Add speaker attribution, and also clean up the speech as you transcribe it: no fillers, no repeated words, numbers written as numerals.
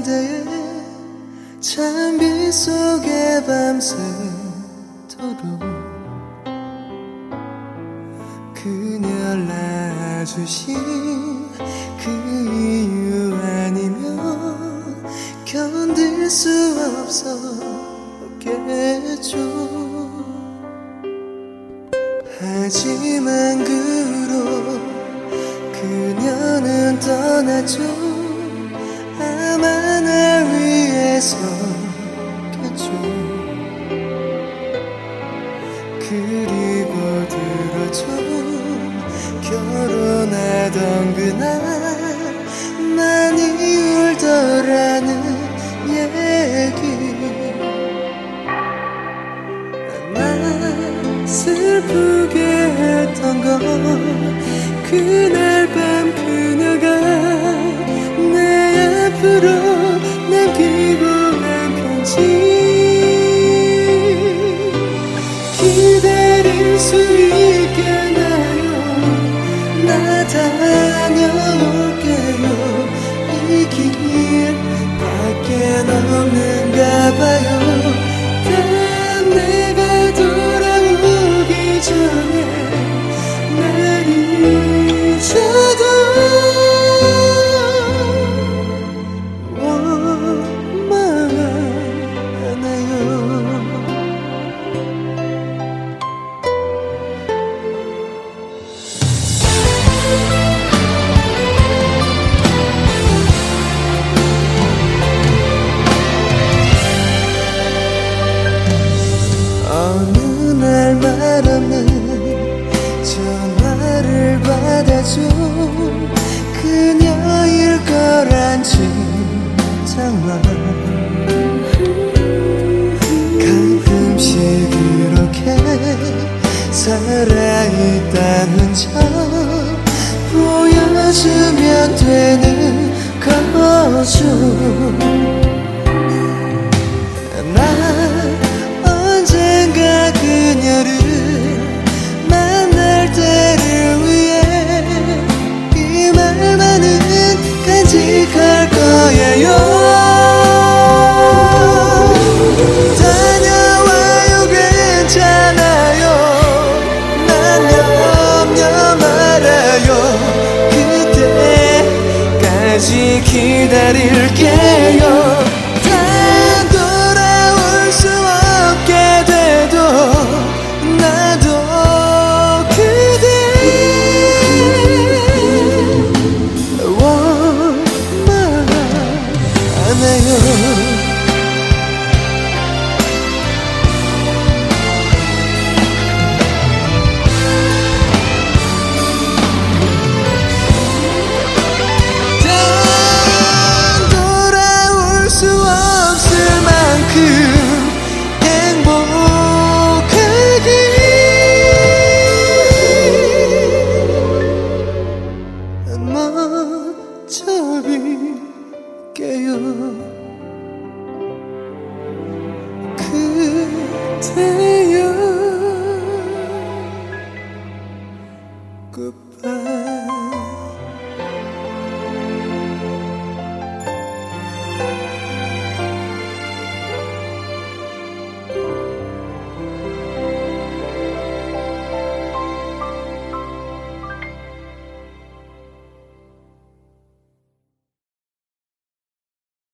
Speaker 1: 그대의 찬빛 속에 밤새도록 그녀 낳아주신 그 이유 아니면 견딜 수 없었겠죠. 하지만 그로 그녀는 떠났죠. 아마 날 위해서겠죠. 그리고 들었죠. 결혼하던 그날 많이 울더라는 얘기. 날 슬프게 했던 건 그날 밤 그녀가 내 앞으로 남기고 간 편지. 기다릴 수 있겠나요? 나 다녀올게요. 이 길 밖엔 없는가 봐요. 단 내가 돌아오기 전에 날 잊어도 원망하나요? 어느 날 말없는 전화를 받아줘. 그녀일 거란 짐작만 가끔씩 그렇게 살아있다는 척 보여주면 되는 거죠. 난 언젠가 그녀를 만날 때를 위해 이 말만은 간직할 거예요. 다녀와요 괜찮아요. 난 염려 말아요. 그때까지 기다릴게요. 멈춰빌게요. 그대여 Goodbye.